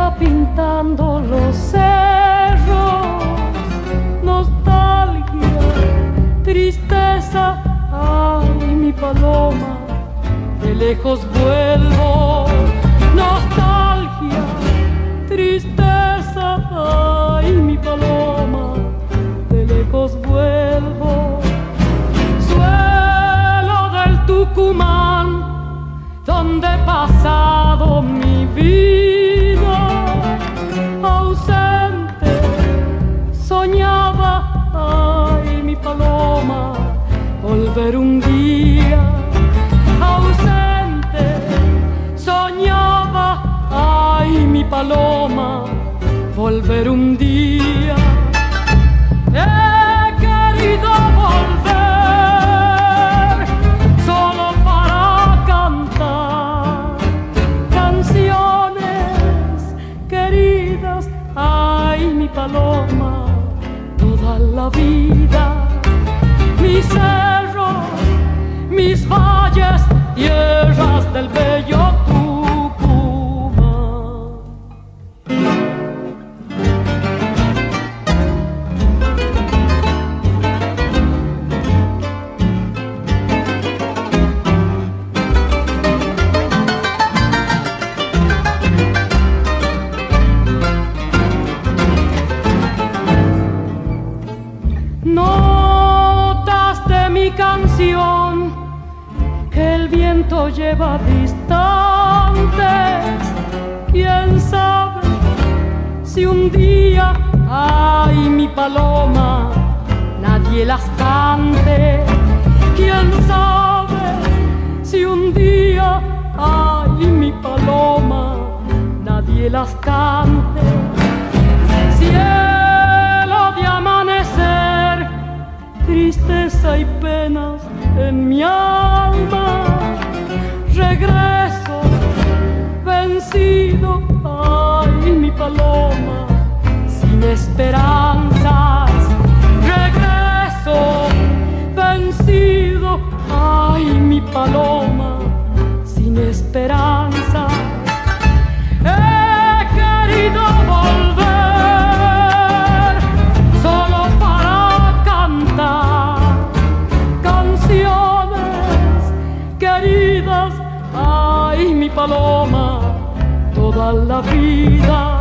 va pintando los cerros, nostalgia, tristeza, ay, mi paloma, de lejos vuelvo. Nostalgia, tristeza, ay, mi paloma, de lejos vuelvo. Suelo del Tucumán, donde he pasado mi vida, ausente, soñaba, ay, mi paloma, volver un día. Ausente, soñaba, ay, mi paloma, volver un día. He querido volver solo para cantar canciones queridas, ay, mi paloma, toda la vida. Mis cerros, mis valles, tierras del bello Tucumán. Notas de mi canción que el viento lleva distantes. Quién sabe si un día, ay, mi paloma, nadie las cante. Quién sabe si un día, ay, mi paloma, nadie las cante. Cielo de amanecer, tristeza y penas en mi alma. Regreso vencido, ay, mi paloma, sin esperanzas. Regreso vencido, ay, mi paloma, sin esperanzas. He querido volver solo para cantar canciones queridas, ay, mi paloma, toda la vida.